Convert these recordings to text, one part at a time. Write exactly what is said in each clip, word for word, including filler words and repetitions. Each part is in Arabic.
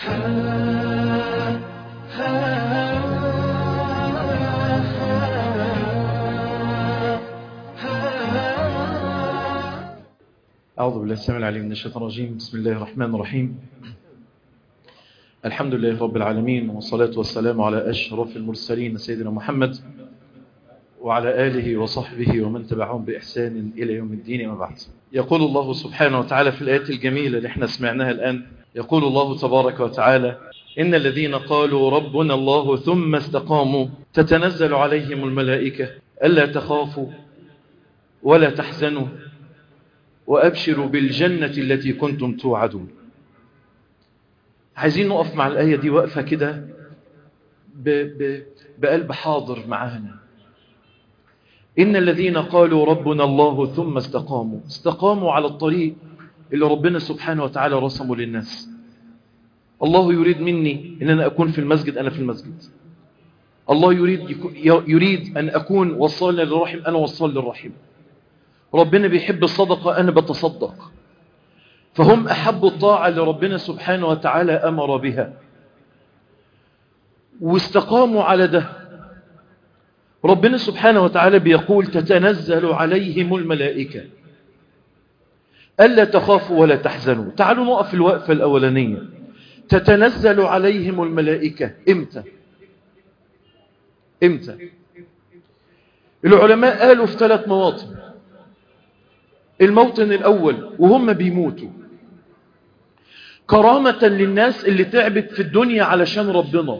أعوذ بالله السميع العليم من الشيطان الرجيم. بسم الله الرحمن الرحيم. الحمد لله رب العالمين، والصلاة والسلام على أشرف المرسلين سيدنا محمد وعلى آله وصحبه ومن تبعهم بإحسان إلى يوم الدين. ما بعد، يقول الله سبحانه وتعالى في الآيات الجميلة اللي احنا سمعناها الآن، يقول الله تبارك وتعالى: إن الذين قالوا ربنا الله ثم استقاموا تتنزل عليهم الملائكة ألا تخافوا ولا تحزنوا وأبشروا بالجنة التي كنتم توعدون. عايزين نقف مع الآية دي وقفة كده بقلب حاضر معانا. إن الذين قالوا ربنا الله ثم استقاموا استقاموا على الطريق اللي ربنا سبحانه وتعالى رسمه للناس. الله يريد مني أن أنا أكون في المسجد، أنا في المسجد. الله يريد يريد أن أكون وصال للرحم، أنا وصال للرحم. ربنا بيحب الصدقة، أنا بتصدق. فهم أحبوا الطاعة اللي ربنا سبحانه وتعالى أمر بها واستقاموا على ده. ربنا سبحانه وتعالى بيقول: تتنزل عليهم الملائكة ألا تخافوا ولا تحزنوا. تعالوا نقف الوقفة الأولانية. تتنزل عليهم الملائكة إمتى؟ إمتى؟ العلماء قالوا في ثلاث مواطن. الموطن الأول وهم بيموتوا، كرامة للناس اللي تعبت في الدنيا علشان ربنا،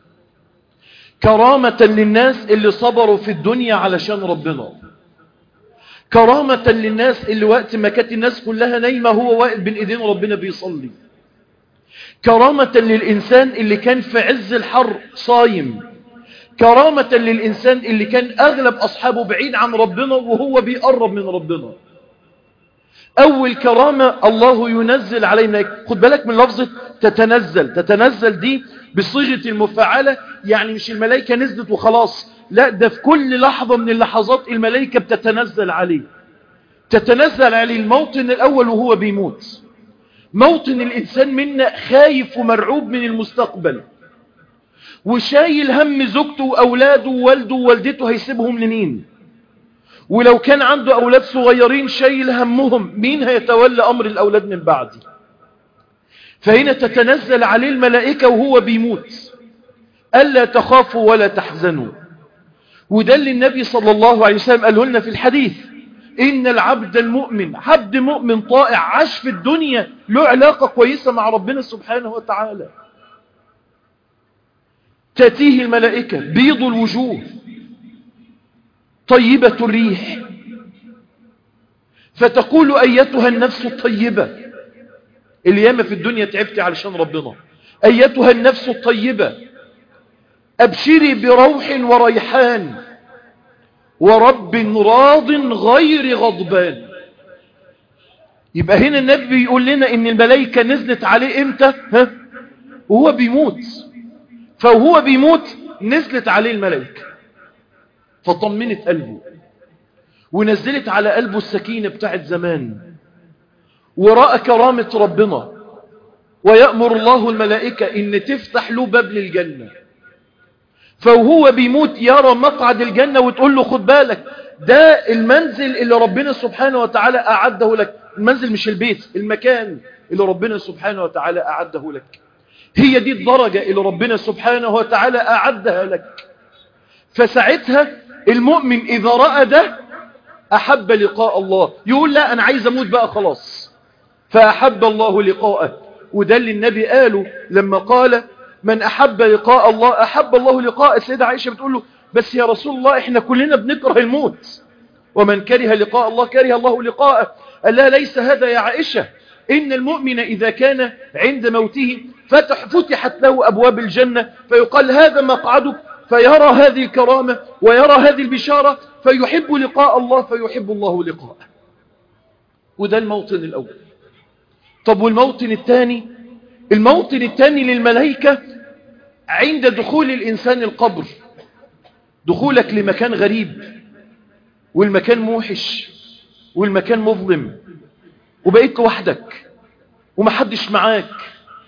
كرامة للناس اللي صبروا في الدنيا علشان ربنا، كرامة للناس اللي وقت ما كانت الناس كلها نايمة هو واقف بين ايدين ربنا بيصلي، كرامة للإنسان اللي كان في عز الحر صايم، كرامة للإنسان اللي كان أغلب أصحابه بعيد عن ربنا وهو بيقرب من ربنا. أول كرامة الله ينزل علينا. خد بالك من لفظة تتنزل. تتنزل دي بصيغة المفاعلة، يعني مش الملائكة نزلت وخلاص، لا، ده في كل لحظة من اللحظات الملائكة بتتنزل عليه. تتنزل عليه الموطن الأول وهو بيموت، موطن الإنسان منا خايف ومرعوب من المستقبل وشايل هم زوجته وأولاده ووالده ووالدته هيسيبهم لمين، ولو كان عنده أولاد صغيرين شايل همهم مين هيتولى أمر الأولاد من بعدي. فهنا تتنزل عليه الملائكة وهو بيموت ألا تخافوا ولا تحزنوا. وده اللي النبي صلى الله عليه وسلم قاله لنا في الحديث: إن العبد المؤمن، عبد مؤمن طائع عاش في الدنيا له علاقة كويسة مع ربنا سبحانه وتعالى، تأتيه الملائكة بيض الوجوه طيبة الريح فتقول: أيتها النفس الطيبة، اللي ياما في الدنيا تعبت علشان ربنا، أيتها النفس الطيبة أبشري بروح وريحان ورب راض غير غضبان. يبقى هنا النبي بيقول لنا إن الملائكة نزلت عليه إمتى؟ ها؟ وهو بيموت. فهو بيموت نزلت عليه الملائكة فطمنت قلبه ونزلت على قلبه السكينة بتاعت زمان، ورأى كرامة ربنا. ويأمر الله الملائكة إن تفتح له باب للجنة، فهو بيموت يرى مقعد الجنة وتقول له: خد بالك، ده المنزل اللي ربنا سبحانه وتعالى أعده لك. المنزل مش البيت، المكان اللي ربنا سبحانه وتعالى أعده لك. هي دي الدرجة اللي ربنا سبحانه وتعالى أعدها لك. فساعتها المؤمن إذا رأى ده أحب لقاء الله، يقول: لا، أنا عايز أموت بقى خلاص. فأحب الله لقاءه. وده اللي النبي قاله لما قال: من أحب لقاء الله أحب الله لقاءه. السيدة عائشة بتقول له: بس يا رسول الله إحنا كلنا بنكره الموت، ومن كره لقاء الله كره الله لقاءه. قال لها: ليس هذا يا عائشة، إن المؤمن إذا كان عند موته فتح فتحت له أبواب الجنة فيقال: هذا مقعدك، فيرى هذه الكرامة ويرى هذه البشارة فيحب لقاء الله فيحب الله لقاءه. وده الموطن الأول. طب والموطن الثاني؟ الموطن الثاني للملائكة عند دخول الإنسان القبر. دخولك لمكان غريب والمكان موحش والمكان مظلم وبقيت لوحدك ومحدش معاك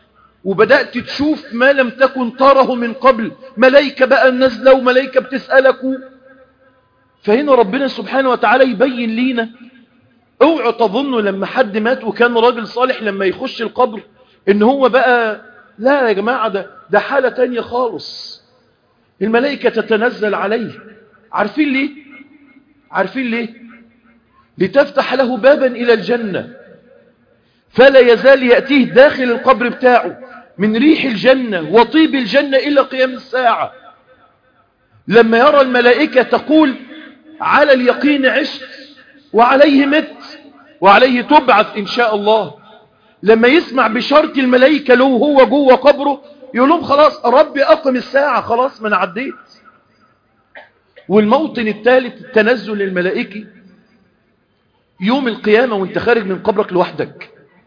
وبدأت تشوف ما لم تكن تره من قبل، ملائكة بقى نازلة وملائكة بتسألك. فهنا ربنا سبحانه وتعالى يبين لينا، اوعوا تظنوا لما حد مات وكان راجل صالح لما يخش القبر ان هو بقى، لا يا جماعة، ده, ده حالة تانية خالص. الملائكة تتنزل عليه. عارفين ليه؟ عارفين ليه؟ لتفتح له بابا إلى الجنة، فلا يزال يأتيه داخل القبر بتاعه من ريح الجنة وطيب الجنة إلى قيام الساعة. لما يرى الملائكة تقول على اليقين عشت وعليه مت وعليه تبعث إن شاء الله. لما يسمع بشرط الملائكة له هو جوه قبره يقول لهم خلاص ربي أقم الساعة، خلاص ما أنا عديت. والموطن الثالث التنزل الملائكي يوم القيامة وانت خارج من قبرك لوحدك،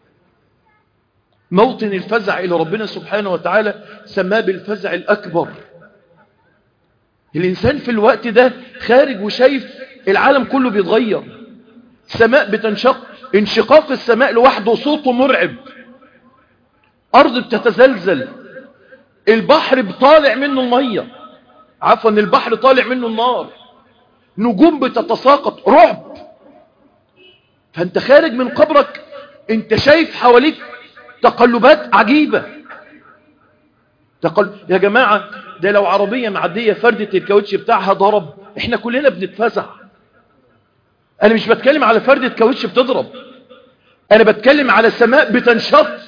موطن الفزع إلى ربنا سبحانه وتعالى سماه بالفزع الأكبر. الإنسان في الوقت ده خارج وشايف العالم كله بيتغير، السماء بتنشق، انشقاق السماء لوحده صوته مرعب، أرض بتتزلزل، البحر بطالع منه المية، عفوا البحر طالع منه النار، نجوم بتتساقط، رعب. فانت خارج من قبرك انت شايف حواليك تقلبات عجيبة. تقل... يا جماعة ده لو عربية معدية فردة الكاوتش بتاعها ضرب احنا كلنا بنتفزع. انا مش بتكلم على فردة كاوتش بتضرب، انا بتكلم على سماء بتنشق.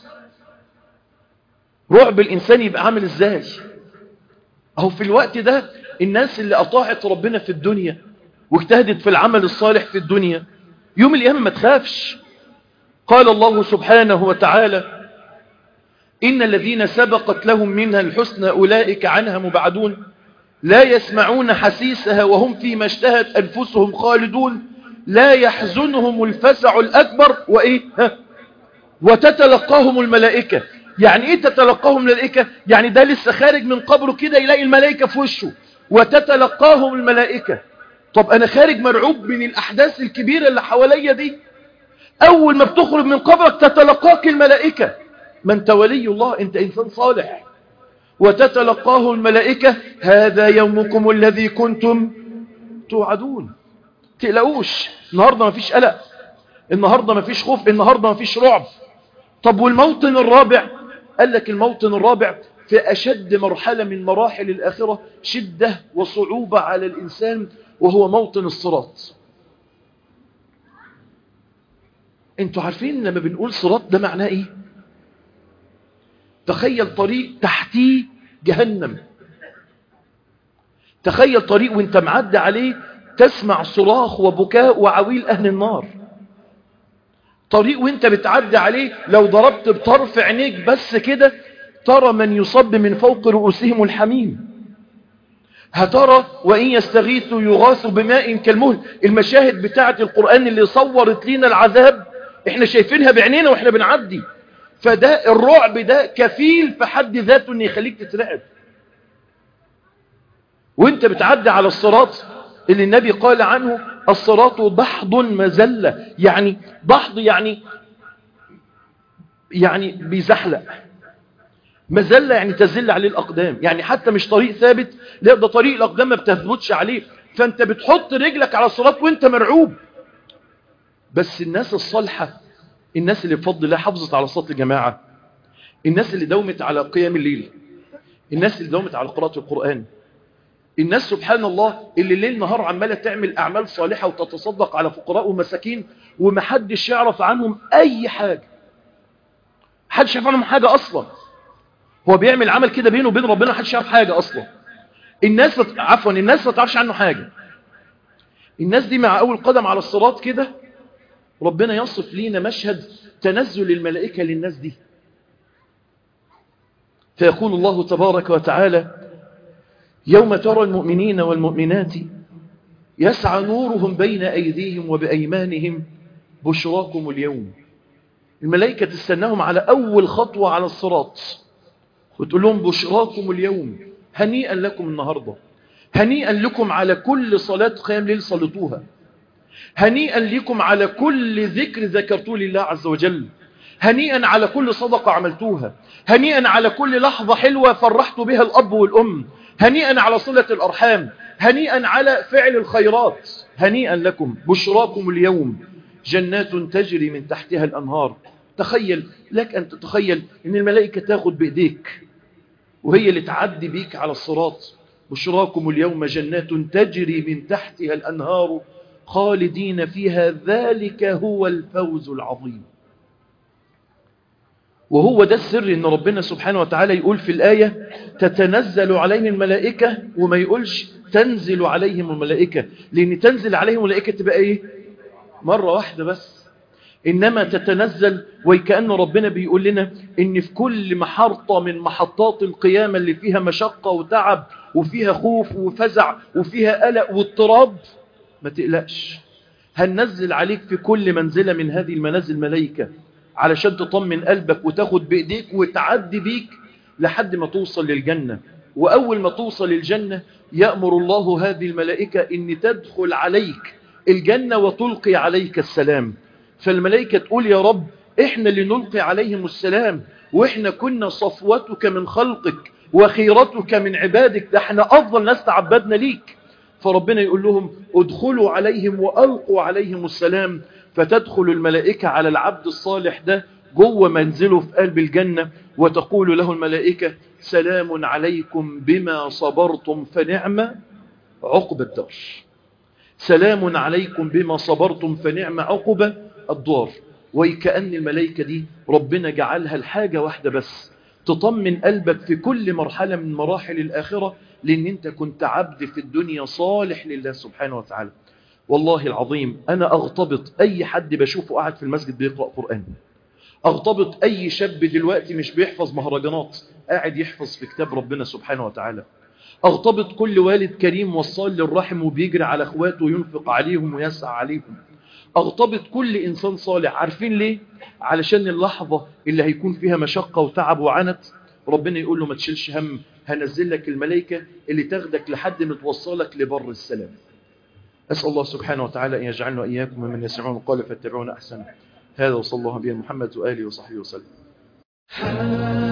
رعب الانسان يبقى عامل ازاي؟ اهو في الوقت ده الناس اللي اطاعت ربنا في الدنيا واجتهدت في العمل الصالح في الدنيا يوم القيامة ما تخافش. قال الله سبحانه وتعالى إن الذين سبقت لهم منها الحسنى أولئك عنها مبعدون لا يسمعون حسيسها وهم فيما اشتهت أنفسهم خالدون لا يحزنهم الفزع الأكبر وإيه ها وتتلقاهم الملائكة. يعني إيه تتلقاهم الملائكة؟ يعني ده لسه خارج من قبره كده يلاقي الملائكة في وشه وتتلقاهم الملائكة. طب أنا خارج مرعوب من الأحداث الكبيرة اللي حواليا دي، أول ما بتخرج من قبرك تتلقاك الملائكة. ما أنت ولي الله، أنت إنسان صالح. وتتلقاه الملائكة هذا يومكم الذي كنتم توعدون. تقلقوش، النهاردة ما فيش قلق، النهاردة ما فيش خوف، النهاردة ما فيش رعب. طب والموطن الرابع؟ قال لك الموطن الرابع في أشد مرحلة من مراحل الآخرة شدة وصعوبة على الإنسان، وهو موطن الصراط. انتوا عارفين لما بنقول صراط ده معناه ايه؟ تخيل طريق تحتيه جهنم، تخيل طريق وانت معدي عليه تسمع صراخ وبكاء وعويل اهل النار. طريق وانت بتعدي عليه لو ضربت بطرف عينيك بس كده ترى من يصب من فوق رؤوسهم الحميم. هترى وإن يستغيثوا يغاثوا بماء كالمهل. المشاهد بتاعة القرآن اللي صورت لنا العذاب احنا شايفينها بعينينا واحنا بنعدي. فده الرعب ده كفيل في حد ذاته ان يخليك تترعب. وانت بتعدي على الصراط اللي النبي قال عنه الصراط ضحض مزلة، يعني ضحض يعني يعني بيزحلق، مزلة يعني تزل عليه الأقدام، يعني حتى مش طريق ثابت، لا ده طريق الأقدام ما بتثبتش عليه. فانت بتحط رجلك على الصراط وانت مرعوب. بس الناس الصالحة، الناس اللي بفضل الله حافظت على صلاة الجماعة، الناس اللي دومت على قيام الليل، الناس اللي دومت على قراءة القرآن، الناس سبحان الله اللي الليل نهار عمالة تعمل أعمال صالحة وتتصدق على فقراء ومساكين ومحدش يعرف عنهم أي حاجة، محدش يعرف عنهم حاجة أصلا. هو بيعمل عمل كده بينه وبين ربنا محدش يعرف حاجة أصلا. الناس بت... عفوا الناس ما تعرفش عنه حاجة. الناس دي مع أول قدم على الصراط كده ربنا يصف لينا مشهد تنزل الملائكة للناس دي. فيقول الله تبارك وتعالى يوم ترى المؤمنين والمؤمنات يسعى نورهم بين أيديهم وبأيمانهم بشراكم اليوم. الملائكة تستناهم على أول خطوة على الصراط وتقول لهم بشراكم اليوم، هنيئا لكم النهاردة، هنيئا لكم على كل صلاة قيام ليل صلتوها، هنيئا لكم على كل ذكر ذكرتوه لله عز وجل، هنيئا على كل صدقة عملتوها، هنيئا على كل لحظة حلوة فرحتوا بها الأب والأم، هنيئا على صلة الأرحام، هنيئا على فعل الخيرات. هنيئا لكم، بشراكم اليوم جنات تجري من تحتها الأنهار. تخيل، لك أن تتخيل أن الملائكة تاخد بإيديك وهي اللي تعدي بيك على الصراط. بشراكم اليوم جنات تجري من تحتها الأنهار خالدين فيها، ذلك هو الفوز العظيم. وهو ده السر ان ربنا سبحانه وتعالى يقول في الآية تتنزل عليهم الملائكة، وما يقولش تنزل عليهم الملائكة، لأن تنزل عليهم الملائكة تبقى ايه؟ مرة واحدة بس. إنما تتنزل، وكأن ربنا بيقول لنا إن في كل محطة من محطات القيامة اللي فيها مشقة وتعب وفيها خوف وفزع وفيها قلق واضطراب، ما تقلقش، هننزل عليك في كل منزلة من هذه المنازل ملائكة علشان تطمن قلبك وتاخد بإيديك وتعدي بيك لحد ما توصل للجنة. وأول ما توصل للجنة يأمر الله هذه الملائكة إن تدخل عليك الجنة وتلقي عليك السلام. فالملائكة تقول يا رب إحنا اللي نلقي عليهم السلام، وإحنا كنا صفوتك من خلقك وخيرتك من عبادك، ده إحنا أفضل ناس تعبدنا ليك. فربنا يقول لهم ادخلوا عليهم وألقوا عليهم السلام. فتدخل الملائكة على العبد الصالح ده جوه منزله في قلب الجنة، وتقول له الملائكة سلام عليكم بما صبرتم فنعم عقب الدار. سلام عليكم بما صبرتم فنعم عقب الدار. وكأن الملائكة دي ربنا جعلها الحاجة واحدة بس، تطمن قلبك في كل مرحلة من مراحل الآخرة، لأن أنت كنت عبد في الدنيا صالح لله سبحانه وتعالى. والله العظيم أنا أغتبط أي حد بشوفه قاعد في المسجد بيقرأ قرآن، أغتبط أي شاب دلوقتي مش بيحفظ مهرجانات، قاعد يحفظ في كتاب ربنا سبحانه وتعالى، أغتبط كل والد كريم وصال للرحم وبيجري على أخواته وينفق عليهم ويسعى عليهم، أغتبط كل إنسان صالح. عارفين ليه؟ علشان اللحظة اللي هيكون فيها مشقة وتعب وعنت ربنا يقول له ما تشيلش هم، هنزل لك الملائكة اللي تاخدك لحد ما توصلك لبر السلام. أسأل الله سبحانه وتعالى أن يجعلنا وإياكم ممن يسمعون القول فيتبعون أحسنه. هذا وصلى الله بنا محمد وآله وصحبه وسلم.